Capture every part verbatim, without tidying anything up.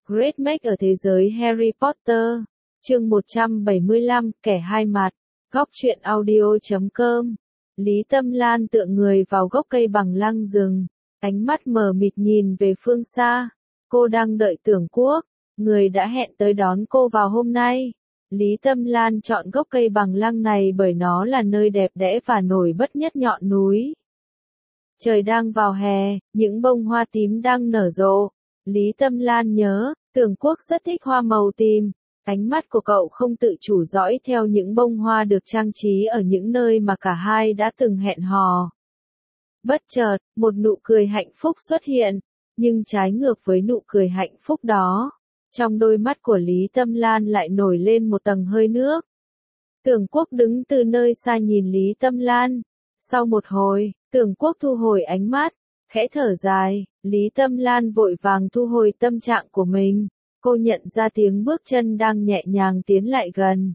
Great Make ở thế giới Harry Potter. Chương một trăm bảy mươi lăm, kẻ hai mặt. Góc truyện audio chấm com. Lý Tâm Lan tựa người vào gốc cây bằng lăng rừng, ánh mắt mờ mịt nhìn về phương xa. Cô đang đợi Tưởng Quốc, người đã hẹn tới đón cô vào hôm nay. Lý Tâm Lan chọn gốc cây bằng lăng này bởi nó là nơi đẹp đẽ và nổi bật nhất ngọn núi. Trời đang vào hè, những bông hoa tím đang nở rộ. Lý Tâm Lan nhớ, Tưởng Quốc rất thích hoa màu tím. Ánh mắt của cậu không tự chủ dõi theo những bông hoa được trang trí ở những nơi mà cả hai đã từng hẹn hò. Bất chợt, một nụ cười hạnh phúc xuất hiện, nhưng trái ngược với nụ cười hạnh phúc đó, trong đôi mắt của Lý Tâm Lan lại nổi lên một tầng hơi nước. Tưởng Quốc đứng từ nơi xa nhìn Lý Tâm Lan. Sau một hồi, Tưởng Quốc thu hồi ánh mắt, khẽ thở dài. Lý Tâm Lan vội vàng thu hồi tâm trạng của mình. Cô nhận ra tiếng bước chân đang nhẹ nhàng tiến lại gần.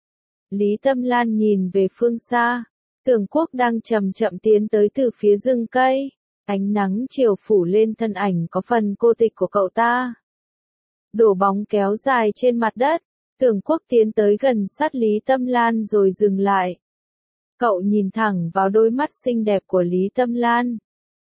Lý Tâm Lan nhìn về phương xa. Tưởng Quốc đang chậm chậm tiến tới từ phía rừng cây. Ánh nắng chiều phủ lên thân ảnh có phần cô tịch của cậu ta. Đổ bóng kéo dài trên mặt đất. Tưởng Quốc tiến tới gần sát Lý Tâm Lan rồi dừng lại. Cậu nhìn thẳng vào đôi mắt xinh đẹp của Lý Tâm Lan.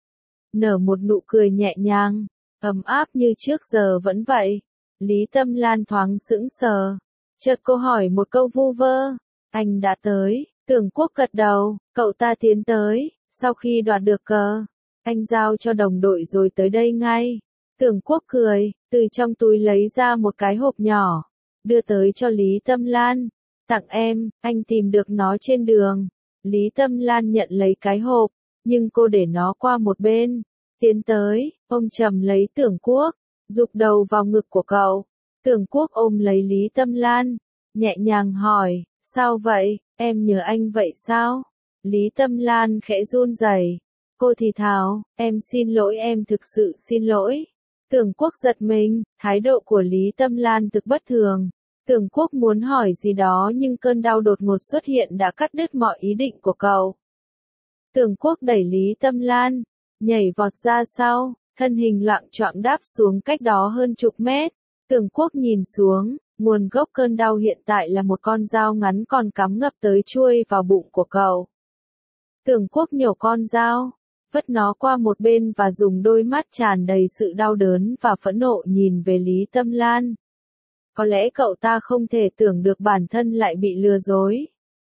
Nở một nụ cười nhẹ nhàng, ấm áp như trước giờ vẫn vậy. Lý Tâm Lan thoáng sững sờ. Chợt cô hỏi một câu vu vơ. Anh đã tới. Tưởng Quốc gật đầu. Cậu ta tiến tới. Sau khi đoạt được cờ, anh giao cho đồng đội rồi tới đây ngay. Tưởng Quốc cười, từ trong túi lấy ra một cái hộp nhỏ, đưa tới cho Lý Tâm Lan. Tặng em, anh tìm được nó trên đường. Lý Tâm Lan nhận lấy cái hộp, nhưng cô để nó qua một bên. Tiến tới, ôm chầm lấy Tưởng Quốc, rụt đầu vào ngực của cậu. Tưởng Quốc ôm lấy Lý Tâm Lan, nhẹ nhàng hỏi, sao vậy, em nhớ anh vậy sao? Lý Tâm Lan khẽ run rẩy. Cô thì thào, em xin lỗi, em thực sự xin lỗi. Tưởng Quốc giật mình, thái độ của Lý Tâm Lan thực bất thường. Tưởng Quốc muốn hỏi gì đó nhưng cơn đau đột ngột xuất hiện đã cắt đứt mọi ý định của cậu. Tưởng Quốc đẩy Lý Tâm Lan, nhảy vọt ra sau, thân hình loạng choạng đáp xuống cách đó hơn chục mét. Tưởng Quốc nhìn xuống, nguồn gốc cơn đau hiện tại là một con dao ngắn còn cắm ngập tới chuôi vào bụng của cậu. Tưởng Quốc nhổ con dao, vứt nó qua một bên và dùng đôi mắt tràn đầy sự đau đớn và phẫn nộ nhìn về Lý Tâm Lan. Có lẽ cậu ta không thể tưởng được bản thân lại bị lừa dối.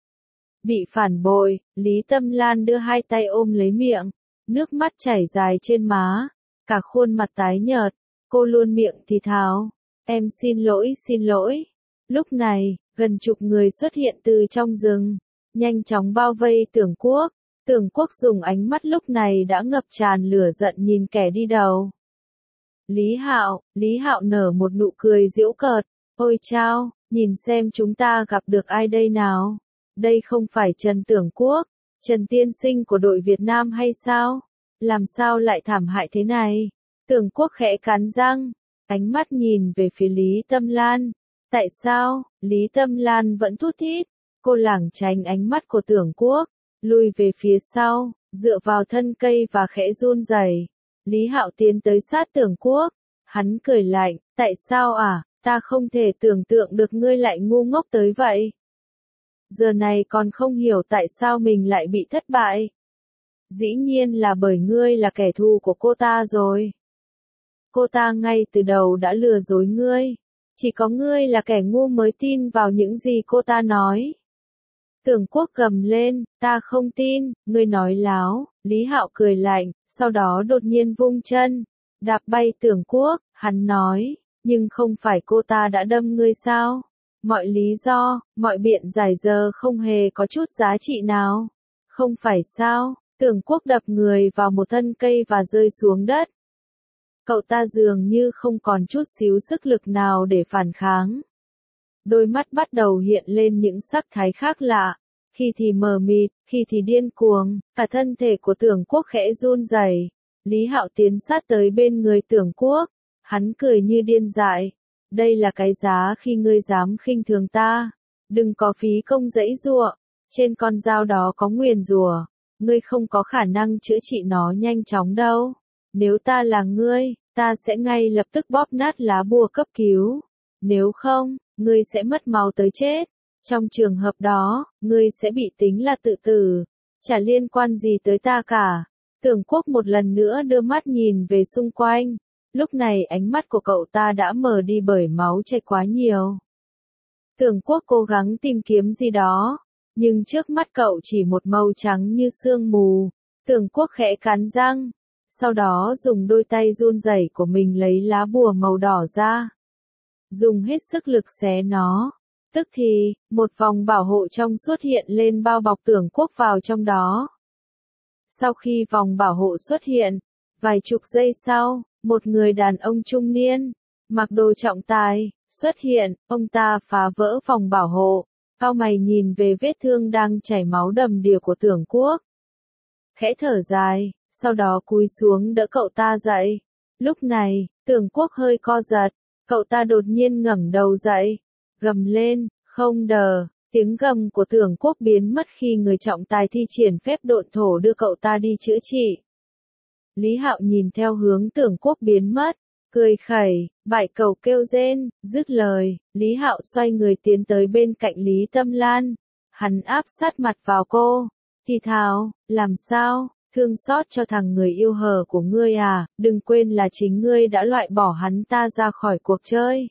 Bị phản bội, Lý Tâm Lan đưa hai tay ôm lấy miệng, nước mắt chảy dài trên má, cả khuôn mặt tái nhợt, cô luôn miệng thì thào, em xin lỗi, xin lỗi. Lúc này, gần chục người xuất hiện từ trong rừng, nhanh chóng bao vây Tưởng Quốc. Tưởng Quốc dùng ánh mắt lúc này đã ngập tràn lửa giận nhìn kẻ đi đầu. Lý Hạo, Lý Hạo nở một nụ cười giễu cợt, ôi chao, nhìn xem chúng ta gặp được ai đây nào? Đây không phải Trần Tưởng Quốc, Trần tiên sinh của đội Việt Nam hay sao? Làm sao lại thảm hại thế này? Tưởng Quốc khẽ cắn răng, ánh mắt nhìn về phía Lý Tâm Lan. Tại sao? Lý Tâm Lan vẫn thút thít, cô lảng tránh ánh mắt của Tưởng Quốc, lùi về phía sau, dựa vào thân cây và khẽ run rẩy. Lý Hạo tiến tới sát Tưởng Quốc, hắn cười lạnh, tại sao à, ta không thể tưởng tượng được ngươi lại ngu ngốc tới vậy. Giờ này còn không hiểu tại sao mình lại bị thất bại. Dĩ nhiên là bởi ngươi là kẻ thù của cô ta rồi. Cô ta ngay từ đầu đã lừa dối ngươi. Chỉ có ngươi là kẻ ngu mới tin vào những gì cô ta nói. Tưởng Quốc gầm lên, ta không tin, ngươi nói láo. Lý Hạo cười lạnh, sau đó đột nhiên vung chân, đạp bay Tưởng Quốc, hắn nói, nhưng không phải cô ta đã đâm ngươi sao? Mọi lý do, mọi biện giải giờ không hề có chút giá trị nào. Không phải sao? Tưởng Quốc đập người vào một thân cây và rơi xuống đất. Cậu ta dường như không còn chút xíu sức lực nào để phản kháng. Đôi mắt bắt đầu hiện lên những sắc thái khác lạ, khi thì mờ mịt, khi thì điên cuồng, cả thân thể của Tưởng Quốc khẽ run rẩy. Lý Hạo tiến sát tới bên người Tưởng Quốc, hắn cười như điên dại. Đây là cái giá khi ngươi dám khinh thường ta. Đừng có phí công giãy giụa, trên con dao đó có nguyền rủa, ngươi không có khả năng chữa trị nó nhanh chóng đâu. Nếu ta là ngươi, ta sẽ ngay lập tức bóp nát lá bùa cấp cứu. Nếu không, ngươi sẽ mất máu tới chết. Trong trường hợp đó, ngươi sẽ bị tính là tự tử. Chả liên quan gì tới ta cả. Tưởng Quốc một lần nữa đưa mắt nhìn về xung quanh. Lúc này ánh mắt của cậu ta đã mờ đi bởi máu chảy quá nhiều. Tưởng Quốc cố gắng tìm kiếm gì đó, nhưng trước mắt cậu chỉ một màu trắng như sương mù. Tưởng Quốc khẽ cắn răng, sau đó dùng đôi tay run rẩy của mình lấy lá bùa màu đỏ ra. Dùng hết sức lực xé nó. Tức thì, một vòng bảo hộ trong suốt hiện lên bao bọc Tưởng Quốc vào trong đó. Sau khi vòng bảo hộ xuất hiện, vài chục giây sau, một người đàn ông trung niên, mặc đồ trọng tài, xuất hiện, ông ta phá vỡ vòng bảo hộ, cau mày nhìn về vết thương đang chảy máu đầm đìa của Tưởng Quốc. Khẽ thở dài, sau đó cúi xuống đỡ cậu ta dậy. Lúc này, Tưởng Quốc hơi co giật, cậu ta đột nhiên ngẩng đầu dậy, gầm lên, không đờ. Tiếng gầm của Tưởng Quốc biến mất khi người trọng tài thi triển phép độn thổ đưa cậu ta đi chữa trị. Lý Hạo nhìn theo hướng Tưởng Quốc biến mất, cười khẩy, bại cầu kêu rên, dứt lời, Lý Hạo xoay người tiến tới bên cạnh Lý Tâm Lan. Hắn áp sát mặt vào cô, thì thào, làm sao, thương xót cho thằng người yêu hờ của ngươi à, đừng quên là chính ngươi đã loại bỏ hắn ta ra khỏi cuộc chơi.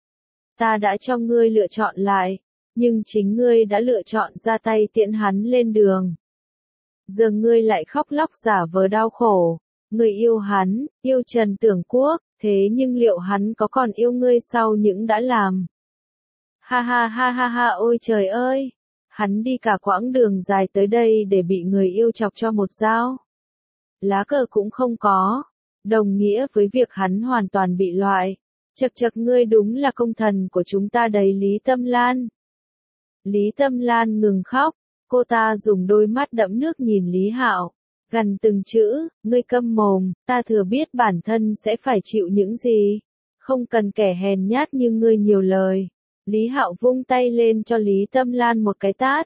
Ta đã cho ngươi lựa chọn lại. Nhưng chính ngươi đã lựa chọn ra tay tiễn hắn lên đường. Giờ ngươi lại khóc lóc giả vờ đau khổ. Ngươi yêu hắn, yêu Trần Tưởng Quốc, thế nhưng liệu hắn có còn yêu ngươi sau những đã làm? Ha ha ha ha ha ôi trời ơi! Hắn đi cả quãng đường dài tới đây để bị người yêu chọc cho một dao. Lá cờ cũng không có. Đồng nghĩa với việc hắn hoàn toàn bị loại. Chật chật ngươi đúng là công thần của chúng ta đấy Lý Tâm Lan. Lý Tâm Lan ngừng khóc, cô ta dùng đôi mắt đẫm nước nhìn Lý Hạo, gằn từng chữ, ngươi câm mồm, ta thừa biết bản thân sẽ phải chịu những gì, không cần kẻ hèn nhát như ngươi nhiều lời. Lý Hạo vung tay lên cho Lý Tâm Lan một cái tát.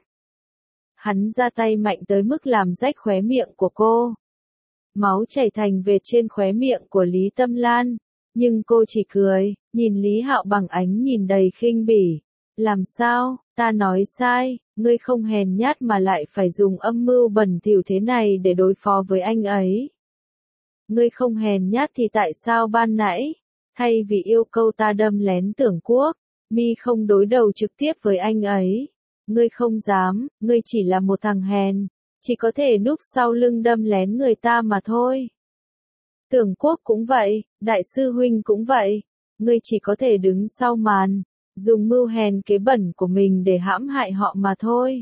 Hắn ra tay mạnh tới mức làm rách khóe miệng của cô. Máu chảy thành vệt trên khóe miệng của Lý Tâm Lan, nhưng cô chỉ cười, nhìn Lý Hạo bằng ánh nhìn đầy khinh bỉ. Làm sao, ta nói sai, ngươi không hèn nhát mà lại phải dùng âm mưu bẩn thỉu thế này để đối phó với anh ấy. Ngươi không hèn nhát thì tại sao ban nãy, thay vì yêu cầu ta đâm lén Tưởng Quốc, mi không đối đầu trực tiếp với anh ấy. Ngươi không dám, ngươi chỉ là một thằng hèn, chỉ có thể núp sau lưng đâm lén người ta mà thôi. Tưởng Quốc cũng vậy, đại sư huynh cũng vậy, ngươi chỉ có thể đứng sau màn. Dùng mưu hèn kế bẩn của mình để hãm hại họ mà thôi.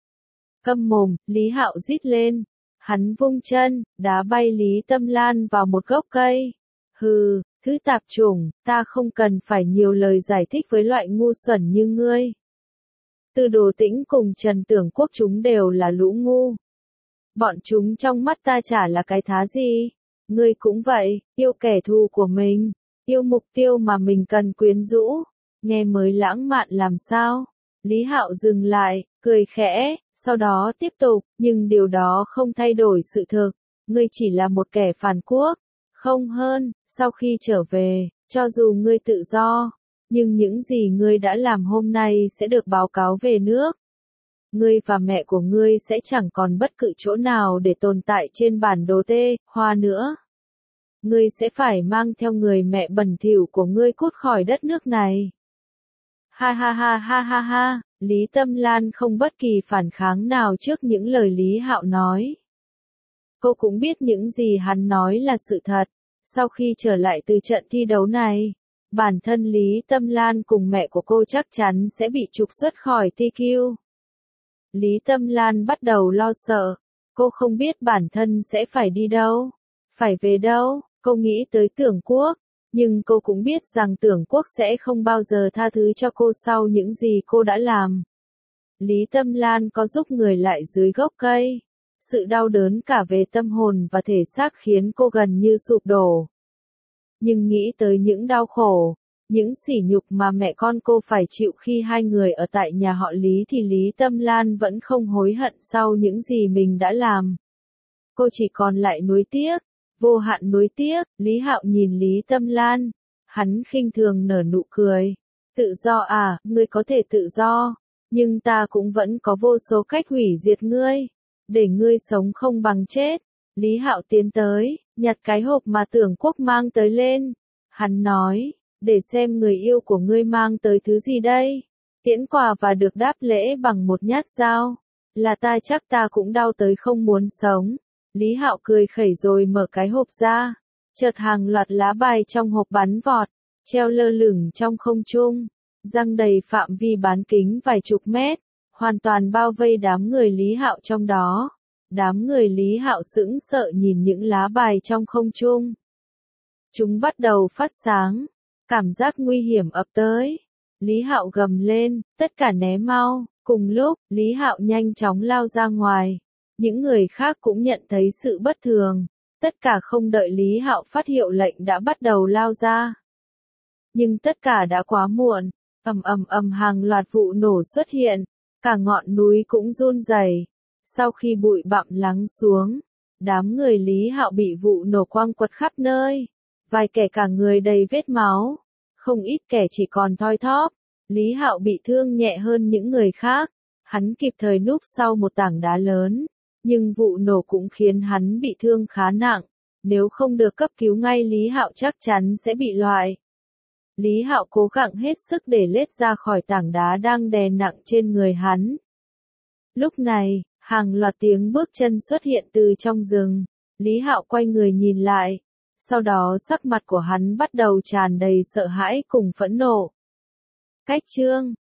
Câm mồm, Lý Hạo rít lên. Hắn vung chân, đá bay Lý Tâm Lan vào một gốc cây. Hừ, thứ tạp chủng, ta không cần phải nhiều lời giải thích với loại ngu xuẩn như ngươi. Từ Đồ Tĩnh cùng Trần Tưởng Quốc chúng đều là lũ ngu. Bọn chúng trong mắt ta chả là cái thá gì. Ngươi cũng vậy, yêu kẻ thù của mình, yêu mục tiêu mà mình cần quyến rũ. Nghe mới lãng mạn làm sao? Lý Hạo dừng lại, cười khẽ, sau đó tiếp tục, nhưng điều đó không thay đổi sự thực. Ngươi chỉ là một kẻ phản quốc, không hơn, sau khi trở về, cho dù ngươi tự do, nhưng những gì ngươi đã làm hôm nay sẽ được báo cáo về nước. Ngươi và mẹ của ngươi sẽ chẳng còn bất cứ chỗ nào để tồn tại trên bản đồ tê, hoa nữa. Ngươi sẽ phải mang theo người mẹ bẩn thỉu của ngươi cút khỏi đất nước này. Ha ha ha ha ha ha, Lý Tâm Lan không bất kỳ phản kháng nào trước những lời Lý Hạo nói. Cô cũng biết những gì hắn nói là sự thật. Sau khi trở lại từ trận thi đấu này, bản thân Lý Tâm Lan cùng mẹ của cô chắc chắn sẽ bị trục xuất khỏi tê quy. Lý Tâm Lan bắt đầu lo sợ. Cô không biết bản thân sẽ phải đi đâu, phải về đâu. Cô nghĩ tới Tưởng Quốc. Nhưng cô cũng biết rằng Tưởng Quốc sẽ không bao giờ tha thứ cho cô sau những gì cô đã làm. Lý Tâm Lan có giúp người lại dưới gốc cây. Sự đau đớn cả về tâm hồn và thể xác khiến cô gần như sụp đổ. Nhưng nghĩ tới những đau khổ, những sỉ nhục mà mẹ con cô phải chịu khi hai người ở tại nhà họ Lý thì Lý Tâm Lan vẫn không hối hận sau những gì mình đã làm. Cô chỉ còn lại nuối tiếc. Vô hạn nuối tiếc, Lý Hạo nhìn Lý Tâm Lan, hắn khinh thường nở nụ cười. Tự do à, ngươi có thể tự do, nhưng ta cũng vẫn có vô số cách hủy diệt ngươi, để ngươi sống không bằng chết. Lý Hạo tiến tới, nhặt cái hộp mà Tưởng Quốc mang tới lên. Hắn nói, để xem người yêu của ngươi mang tới thứ gì đây. Tiễn quà và được đáp lễ bằng một nhát dao. Là ta chắc ta cũng đau tới không muốn sống. Lý Hạo cười khẩy rồi mở cái hộp ra. Chợt hàng loạt lá bài trong hộp bắn vọt, treo lơ lửng trong không trung, răng đầy phạm vi bán kính vài chục mét, hoàn toàn bao vây đám người Lý Hạo trong đó. Đám người Lý Hạo sững sờ nhìn những lá bài trong không trung. Chúng bắt đầu phát sáng, cảm giác nguy hiểm ập tới. Lý Hạo gầm lên, tất cả né mau. Cùng lúc, Lý Hạo nhanh chóng lao ra ngoài. Những người khác cũng nhận thấy sự bất thường. Tất cả không đợi Lý Hạo phát hiệu lệnh đã bắt đầu lao ra. Nhưng tất cả đã quá muộn. Ầm ầm ầm, hàng loạt vụ nổ xuất hiện. Cả ngọn núi cũng run rẩy. Sau khi bụi bặm lắng xuống, đám người Lý Hạo bị vụ nổ quăng quật khắp nơi. Vài kẻ cả người đầy vết máu. Không ít kẻ chỉ còn thoi thóp. Lý Hạo bị thương nhẹ hơn những người khác. Hắn kịp thời núp sau một tảng đá lớn. Nhưng vụ nổ cũng khiến hắn bị thương khá nặng. Nếu không được cấp cứu ngay Lý Hạo chắc chắn sẽ bị loại. Lý Hạo cố gắng hết sức để lết ra khỏi tảng đá đang đè nặng trên người hắn. Lúc này, hàng loạt tiếng bước chân xuất hiện từ trong rừng. Lý Hạo quay người nhìn lại. Sau đó sắc mặt của hắn bắt đầu tràn đầy sợ hãi cùng phẫn nộ. Cách chương